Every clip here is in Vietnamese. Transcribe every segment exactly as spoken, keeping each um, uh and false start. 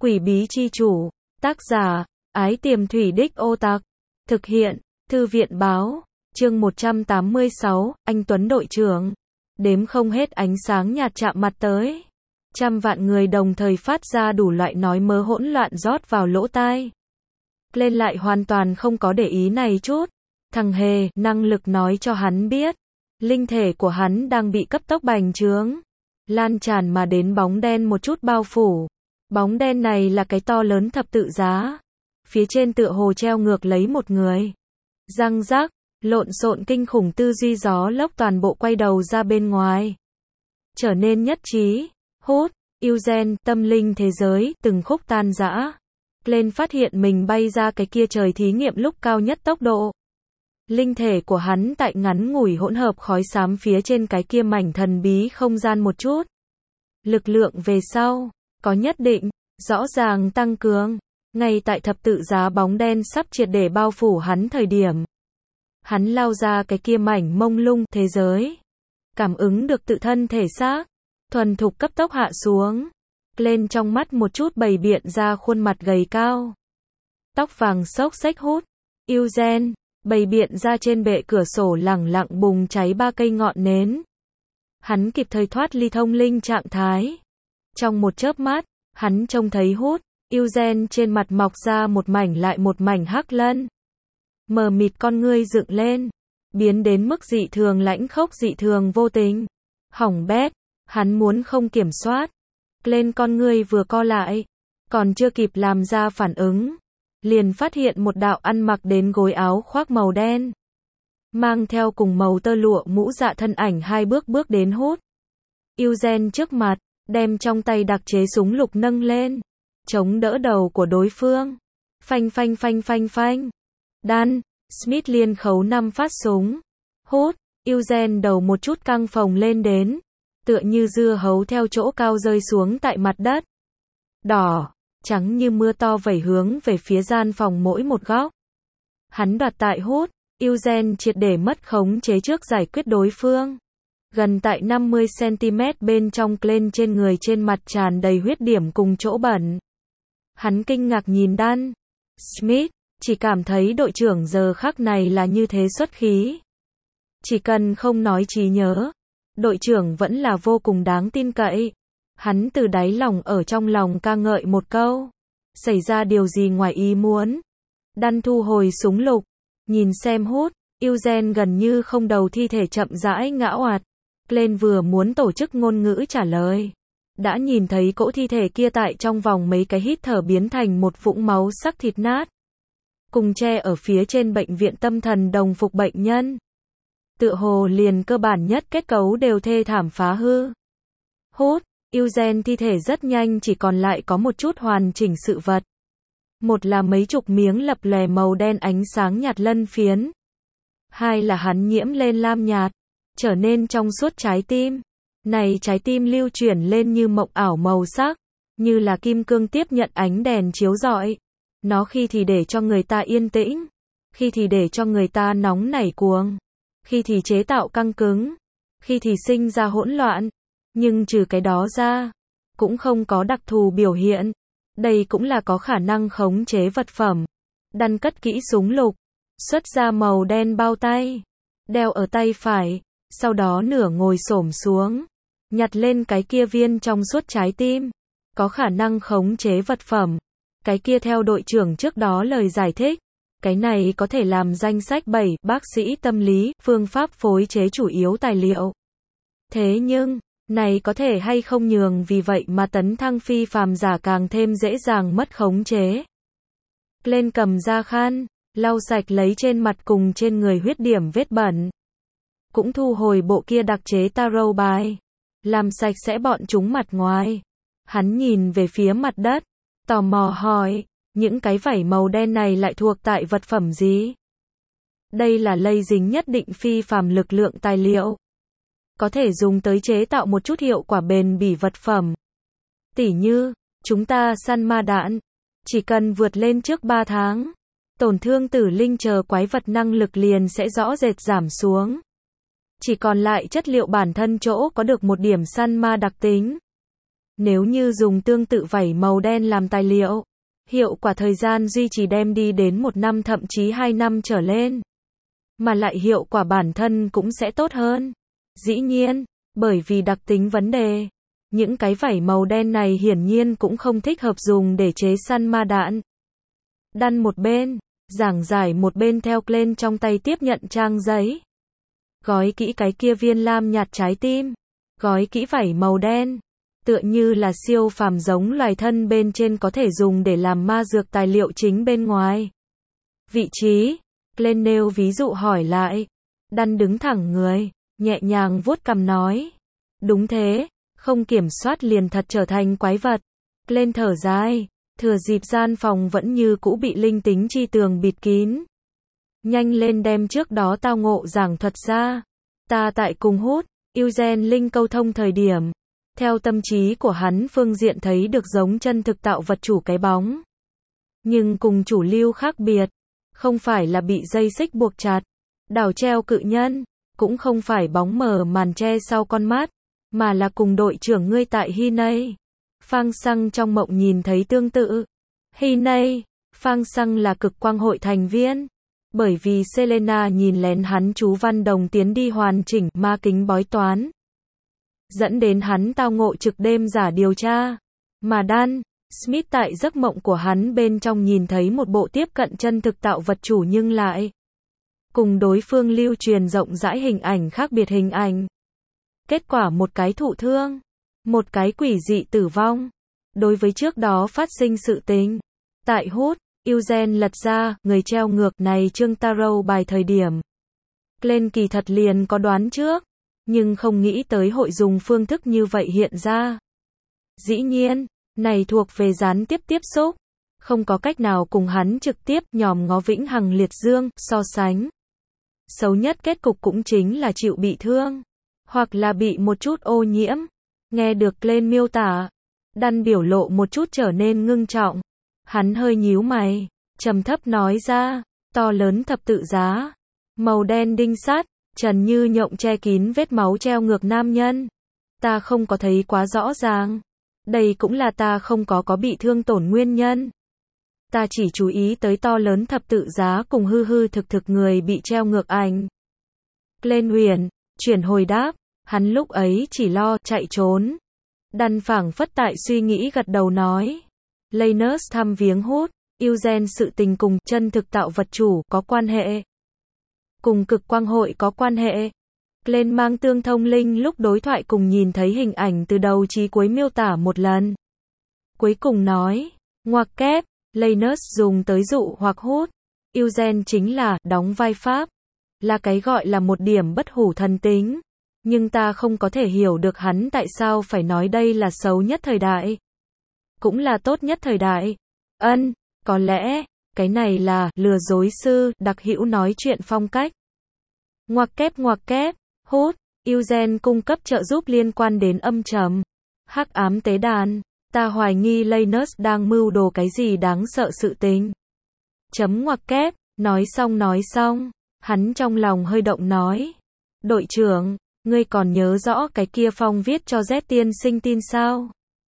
Quỷ bí chi chủ. Tác giả, Ái Tiềm Thủy Đích Ô Tặc. Thực hiện, Thư viện báo. Chương một trăm tám mươi sáu, anh Tuấn đội trưởng. Đếm không hết ánh sáng nhạt chạm mặt tới. Trăm vạn người đồng thời phát ra đủ loại nói mớ hỗn loạn rót vào lỗ tai. Lên lại hoàn toàn không có để ý này chút. Thằng hề, năng lực nói cho hắn biết. Linh thể của hắn đang bị cấp tốc bành trướng. Lan tràn mà đến bóng đen một chút bao phủ. Bóng đen này là cái to lớn thập tự giá. Phía trên tựa hồ treo ngược lấy một người. Răng rác, lộn xộn kinh khủng tư duy gió lốc toàn bộ quay đầu ra bên ngoài. Trở nên nhất trí, hút, yêu gen, tâm linh thế giới, từng khúc tan rã. Lên phát hiện mình bay ra cái kia trời thí nghiệm lúc cao nhất tốc độ. Linh thể của hắn tại ngắn ngủi hỗn hợp khói xám phía trên cái kia mảnh thần bí không gian một chút. Lực lượng về sau, có nhất định, rõ ràng tăng cường. Ngay tại thập tự giá bóng đen sắp triệt để bao phủ hắn thời điểm. Hắn lao ra cái kia mảnh mông lung thế giới. Cảm ứng được tự thân thể xác. Thuần thục cấp tốc hạ xuống. Lên trong mắt một chút bày biện ra khuôn mặt gầy cao. Tóc vàng xốc xếch hút. Yêu gen. Bày biện ra trên bệ cửa sổ lẳng lặng bùng cháy ba cây ngọn nến. Hắn kịp thời thoát ly thông linh trạng thái. Trong một chớp mắt, hắn trông thấy hút, yêu gen trên mặt mọc ra một mảnh lại một mảnh hắc lân. Mờ mịt con ngươi dựng lên, biến đến mức dị thường lãnh khốc dị thường vô tình. Hỏng bét, hắn muốn không kiểm soát. Lên con ngươi vừa co lại, còn chưa kịp làm ra phản ứng. Liền phát hiện một đạo ăn mặc đến gối áo khoác màu đen. Mang theo cùng màu tơ lụa mũ dạ thân ảnh hai bước bước đến hút. Yêu gen trước mặt, đem trong tay đặc chế súng lục nâng lên. Chống đỡ đầu của đối phương. Phanh phanh phanh phanh phanh. Đan, Smith liên khấu năm phát súng. Hút, yêu gen đầu một chút căng phồng lên đến. Tựa như dưa hấu theo chỗ cao rơi xuống tại mặt đất. Đỏ, trắng như mưa to vẩy hướng về phía gian phòng mỗi một góc. Hắn đoạt tại hút, yêu gen triệt để mất khống chế trước giải quyết đối phương. Gần tại năm mươi xăng-ti-mét bên trong lên trên người trên mặt tràn đầy huyết điểm cùng chỗ bẩn. Hắn kinh ngạc nhìn Dan Smith, chỉ cảm thấy đội trưởng giờ khắc này là như thế xuất khí. Chỉ cần không nói trí nhớ, đội trưởng vẫn là vô cùng đáng tin cậy. Hắn từ đáy lòng ở trong lòng ca ngợi một câu. Xảy ra điều gì ngoài ý muốn. Dan thu hồi súng lục, nhìn xem hút, yêu gen gần như không đầu thi thể chậm rãi ngã oạt. Lên vừa muốn tổ chức ngôn ngữ trả lời. Đã nhìn thấy cỗ thi thể kia tại trong vòng mấy cái hít thở biến thành một vũng máu sắc thịt nát. Cùng che ở phía trên bệnh viện tâm thần đồng phục bệnh nhân. Tựa hồ liền cơ bản nhất kết cấu đều thê thảm phá hư. Hút, yêu gen thi thể rất nhanh chỉ còn lại có một chút hoàn chỉnh sự vật. Một là mấy chục miếng lập lòe màu đen ánh sáng nhạt lân phiến. Hai là hắn nhiễm lên lam nhạt. Trở nên trong suốt trái tim. Này trái tim lưu chuyển lên như mộng ảo màu sắc. Như là kim cương tiếp nhận ánh đèn chiếu rọi. Nó khi thì để cho người ta yên tĩnh. Khi thì để cho người ta nóng nảy cuồng. Khi thì chế tạo căng cứng. Khi thì sinh ra hỗn loạn. Nhưng trừ cái đó ra, cũng không có đặc thù biểu hiện. Đây cũng là có khả năng khống chế vật phẩm. Dan cất kỹ súng lục. Xuất ra màu đen bao tay. Đeo ở tay phải. Sau đó nửa ngồi xổm xuống. Nhặt lên cái kia viên trong suốt trái tim. Có khả năng khống chế vật phẩm. Cái kia theo đội trưởng trước đó lời giải thích. Cái này có thể làm danh sách bảy bác sĩ tâm lý, phương pháp phối chế chủ yếu tài liệu. Thế nhưng, này có thể hay không nhường vì vậy mà tấn thăng phi phàm giả càng thêm dễ dàng mất khống chế. Lên cầm ra khăn, lau sạch lấy trên mặt cùng trên người huyết điểm vết bẩn. Cũng thu hồi bộ kia đặc chế tarot bài. Làm sạch sẽ bọn chúng mặt ngoài. Hắn nhìn về phía mặt đất. Tò mò hỏi. Những cái vảy màu đen này lại thuộc tại vật phẩm gì? Đây là lây dính nhất định phi phàm lực lượng tài liệu. Có thể dùng tới chế tạo một chút hiệu quả bền bỉ vật phẩm. Tỉ như, chúng ta săn ma đạn. Chỉ cần vượt lên trước ba tháng. Tổn thương tử linh chờ quái vật năng lực liền sẽ rõ rệt giảm xuống. Chỉ còn lại chất liệu bản thân chỗ có được một điểm săn ma đặc tính. Nếu như dùng tương tự vảy màu đen làm tài liệu, hiệu quả thời gian duy trì đem đi đến một năm thậm chí hai năm trở lên. Mà lại hiệu quả bản thân cũng sẽ tốt hơn. Dĩ nhiên, bởi vì đặc tính vấn đề, những cái vảy màu đen này hiển nhiên cũng không thích hợp dùng để chế săn ma đạn. Đan một bên, giảng giải một bên theo Glenn trong tay tiếp nhận trang giấy. Gói kỹ cái kia viên lam nhạt trái tim. Gói kỹ vảy màu đen. Tựa như là siêu phàm giống loài thân bên trên có thể dùng để làm ma dược tài liệu chính bên ngoài. Vị trí, Glenn nêu ví dụ hỏi lại. Đan đứng thẳng người, nhẹ nhàng vuốt cằm nói. Đúng thế, không kiểm soát liền thật trở thành quái vật. Glenn thở dài, thừa dịp gian phòng vẫn như cũ bị linh tính chi tường bịt kín. Nhanh lên đem trước đó tao ngộ giảng thuật ra. Ta tại cùng hút, Eugene Linh câu thông thời điểm. Theo tâm trí của hắn phương diện thấy được giống chân thực tạo vật chủ cái bóng. Nhưng cùng chủ lưu khác biệt. Không phải là bị dây xích buộc chặt. Đảo treo cự nhân. Cũng không phải bóng mờ màn che sau con mắt. Mà là cùng đội trưởng ngươi tại Hinay. Phang Xăng trong mộng nhìn thấy tương tự. Hinay, Phang Xăng là cực quang hội thành viên. Bởi vì Selena nhìn lén hắn chú Văn Đồng tiến đi hoàn chỉnh ma kính bói toán. Dẫn đến hắn tao ngộ trực đêm giả điều tra. Mà Dan Smith tại giấc mộng của hắn bên trong nhìn thấy một bộ tiếp cận chân thực tạo vật chủ nhưng lại cùng đối phương lưu truyền rộng rãi hình ảnh khác biệt hình ảnh. Kết quả một cái thụ thương, một cái quỷ dị tử vong. Đối với trước đó phát sinh sự tình, tại hút, Eugene lật ra người treo ngược này chương tarot bài thời điểm. Glenn kỳ thật liền có đoán trước, nhưng không nghĩ tới hội dùng phương thức như vậy hiện ra. Dĩ nhiên, này thuộc về gián tiếp tiếp xúc, không có cách nào cùng hắn trực tiếp nhòm ngó vĩnh hằng liệt dương so sánh. Xấu nhất kết cục cũng chính là chịu bị thương, hoặc là bị một chút ô nhiễm. Nghe được Glenn miêu tả, Dan biểu lộ một chút trở nên ngưng trọng. Hắn hơi nhíu mày, trầm thấp nói ra, to lớn thập tự giá, màu đen đinh sắt, trần như nhộng che kín vết máu treo ngược nam nhân. Ta không có thấy quá rõ ràng. Đây cũng là ta không có có bị thương tổn nguyên nhân. Ta chỉ chú ý tới to lớn thập tự giá cùng hư hư thực thực người bị treo ngược ảnh. Glenn huyền, chuyển hồi đáp, hắn lúc ấy chỉ lo chạy trốn. Dan phảng phất tại suy nghĩ gật đầu nói. Lanus thăm viếng hút, Eugene sự tình cùng chân thực tạo vật chủ có quan hệ. Cùng cực quang hội có quan hệ. Glenn mang tương thông linh lúc đối thoại cùng nhìn thấy hình ảnh từ đầu chí cuối miêu tả một lần. Cuối cùng nói, ngoặc kép, Lanus dùng tới dụ hoặc hút. Eugene chính là đóng vai pháp. Là cái gọi là một điểm bất hủ thần tính. Nhưng ta không có thể hiểu được hắn tại sao phải nói đây là xấu nhất thời đại. Cũng là tốt nhất thời đại. Ân, có lẽ, cái này là lừa dối sư, đặc hữu nói chuyện phong cách. Ngoặc kép ngoặc kép, hút, Eugene cung cấp trợ giúp liên quan đến âm trầm. Hắc ám tế đàn, ta hoài nghi Lanus đang mưu đồ cái gì đáng sợ sự tình. Chấm ngoặc kép, nói xong nói xong, hắn trong lòng hơi động nói. Đội trưởng, ngươi còn nhớ rõ cái kia phong viết cho Z tiên sinh tin sao?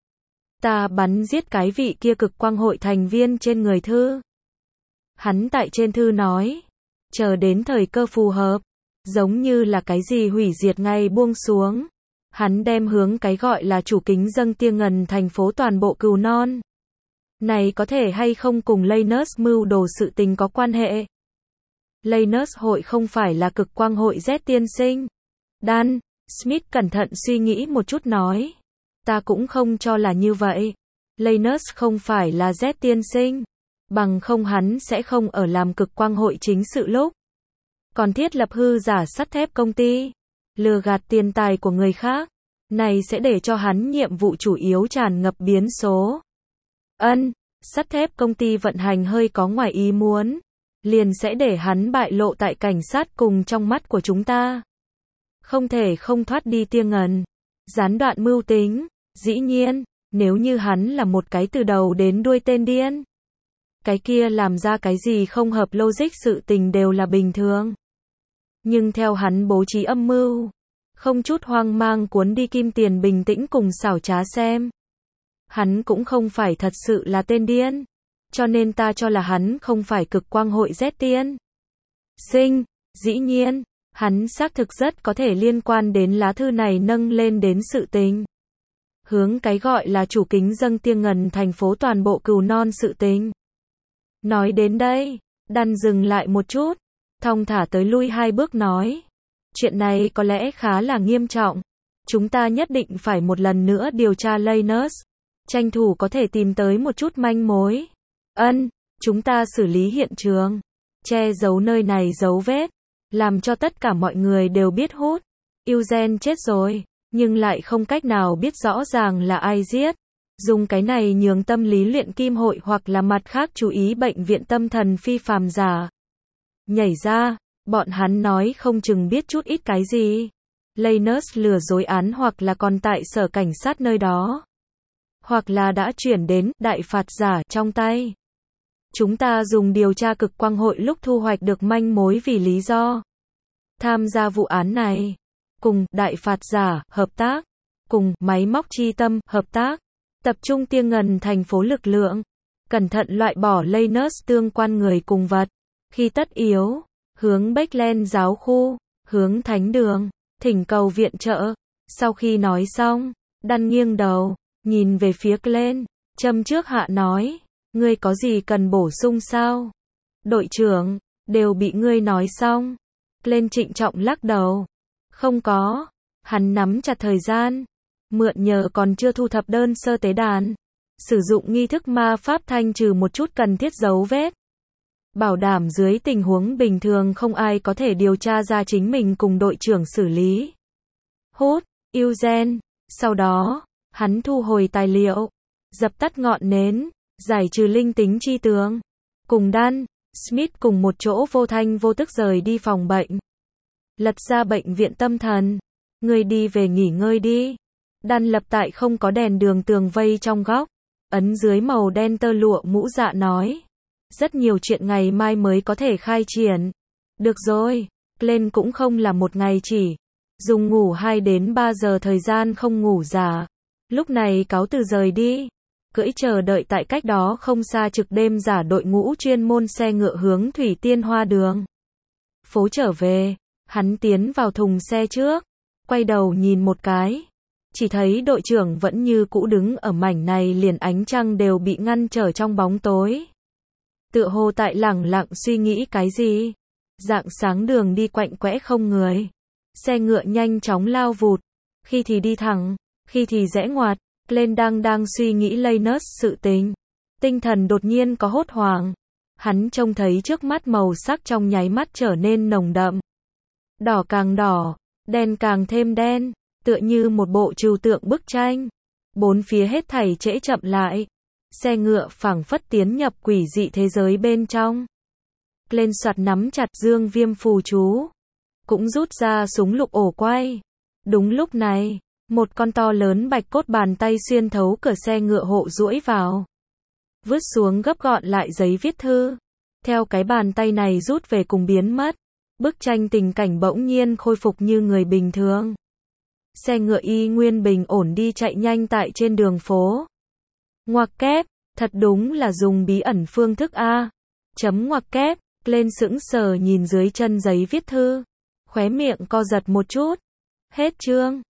Ta bắn giết cái vị kia cực quang hội thành viên trên người thư. Hắn tại trên thư nói, chờ đến thời cơ phù hợp, giống như là cái gì hủy diệt ngay buông xuống. Hắn đem hướng cái gọi là chủ kính dâng tiêng ngần thành phố toàn bộ cừu non. Này có thể hay không cùng Lanus mưu đồ sự tình có quan hệ? Lanus hội không phải là cực quang hội Z tiên sinh. Dan Smith cẩn thận suy nghĩ một chút nói. Ta cũng không cho là như vậy. Lanus không phải là Z tiên sinh. Bằng không hắn sẽ không ở làm cực quang hội chính sự lúc. Còn thiết lập hư giả sắt thép công ty. Lừa gạt tiền tài của người khác. Này sẽ để cho hắn nhiệm vụ chủ yếu tràn ngập biến số. Ân, sắt thép công ty vận hành hơi có ngoài ý muốn. Liền sẽ để hắn bại lộ tại cảnh sát cùng trong mắt của chúng ta. Không thể không thoát đi tia ngần. Gián đoạn mưu tính. Dĩ nhiên, nếu như hắn là một cái từ đầu đến đuôi tên điên. Cái kia làm ra cái gì không hợp logic sự tình đều là bình thường. Nhưng theo hắn bố trí âm mưu, không chút hoang mang cuốn đi kim tiền bình tĩnh cùng xảo trá xem. Hắn cũng không phải thật sự là tên điên. Cho nên ta cho là hắn không phải cực quang hội Z tiên sinh. Dĩ nhiên, hắn xác thực rất có thể liên quan đến lá thư này nâng lên đến sự tình. Hướng cái gọi là chủ kính dâng tiêng ngần thành phố toàn bộ cừu non sự tình. Nói đến đây, Đan dừng lại một chút, thong thả tới lui hai bước nói. Chuyện này có lẽ khá là nghiêm trọng. Chúng ta nhất định phải một lần nữa điều tra Lanus. Tranh thủ có thể tìm tới một chút manh mối. Ân, chúng ta xử lý hiện trường. Che giấu nơi này dấu vết. Làm cho tất cả mọi người đều biết hút. Eugene chết rồi. Nhưng lại không cách nào biết rõ ràng là ai giết. Dùng cái này nhường tâm lý luyện kim hội hoặc là mặt khác chú ý bệnh viện tâm thần phi phàm giả. Nhảy ra, bọn hắn nói không chừng biết chút ít cái gì. Lanus lừa dối án hoặc là còn tại sở cảnh sát nơi đó. Hoặc là đã chuyển đến đại phạt giả trong tay. Chúng ta dùng điều tra cực quang hội lúc thu hoạch được manh mối vì lý do. Tham gia vụ án này. Cùng đại phạt giả hợp tác. Cùng máy móc chi tâm hợp tác. Tập trung tiêng ngần thành phố lực lượng. Cẩn thận loại bỏ Lanus tương quan người cùng vật. Khi tất yếu. Hướng Backland giáo khu. Hướng thánh đường. Thỉnh cầu viện trợ. Sau khi nói xong, Đan nghiêng đầu, nhìn về phía Glenn, châm trước hạ nói, ngươi có gì cần bổ sung sao? Đội trưởng, đều bị ngươi nói xong. Glenn trịnh trọng lắc đầu. Không có. Hắn nắm chặt thời gian. Mượn nhờ còn chưa thu thập đơn sơ tế đàn. Sử dụng nghi thức ma pháp thanh trừ một chút cần thiết dấu vết. Bảo đảm dưới tình huống bình thường không ai có thể điều tra ra chính mình cùng đội trưởng xử lý. Hút, Eugene. Sau đó, hắn thu hồi tài liệu. Dập tắt ngọn nến. Giải trừ linh tính chi tướng. Cùng Dan, Smith cùng một chỗ vô thanh vô tức rời đi phòng bệnh. Lật ra bệnh viện tâm thần. Ngươi đi về nghỉ ngơi đi. Dan lập tại không có đèn đường tường vây trong góc. Ấn dưới màu đen tơ lụa mũ dạ nói. Rất nhiều chuyện ngày mai mới có thể khai triển. Được rồi, lên cũng không là một ngày chỉ. Dùng ngủ hai đến ba giờ thời gian không ngủ giả. Lúc này cáo từ rời đi. Cưỡi chờ đợi tại cách đó không xa trực đêm giả đội ngũ chuyên môn xe ngựa hướng Thủy Tiên Hoa đường. Phố trở về, hắn tiến vào thùng xe trước. Quay đầu nhìn một cái. Chỉ thấy đội trưởng vẫn như cũ đứng ở mảnh này liền ánh trăng đều bị ngăn trở trong bóng tối. Tựa hồ tại lẳng lặng suy nghĩ cái gì. Rạng sáng đường đi quạnh quẽ không người. Xe ngựa nhanh chóng lao vụt. Khi thì đi thẳng, khi thì rẽ ngoặt. Lên đang đang suy nghĩ Lanus sự tình. Tinh thần đột nhiên có hốt hoảng. Hắn trông thấy trước mắt màu sắc trong nháy mắt trở nên nồng đậm. Đỏ càng đỏ, đen càng thêm đen. Tựa như một bộ trừu tượng bức tranh. Bốn phía hết thảy trễ chậm lại. Xe ngựa phảng phất tiến nhập quỷ dị thế giới bên trong. Lên soạt nắm chặt dương viêm phù chú. Cũng rút ra súng lục ổ quay. Đúng lúc này, một con to lớn bạch cốt bàn tay xuyên thấu cửa xe ngựa hộ duỗi vào. Vứt xuống gấp gọn lại giấy viết thư. Theo cái bàn tay này rút về cùng biến mất. Bức tranh tình cảnh bỗng nhiên khôi phục như người bình thường. Xe ngựa y nguyên bình ổn đi chạy nhanh tại trên đường phố. Ngoặc kép, thật đúng là dùng bí ẩn phương thức A. Chấm ngoặc kép, lên sững sờ nhìn dưới chân giấy viết thư. Khóe miệng co giật một chút. Hết chương.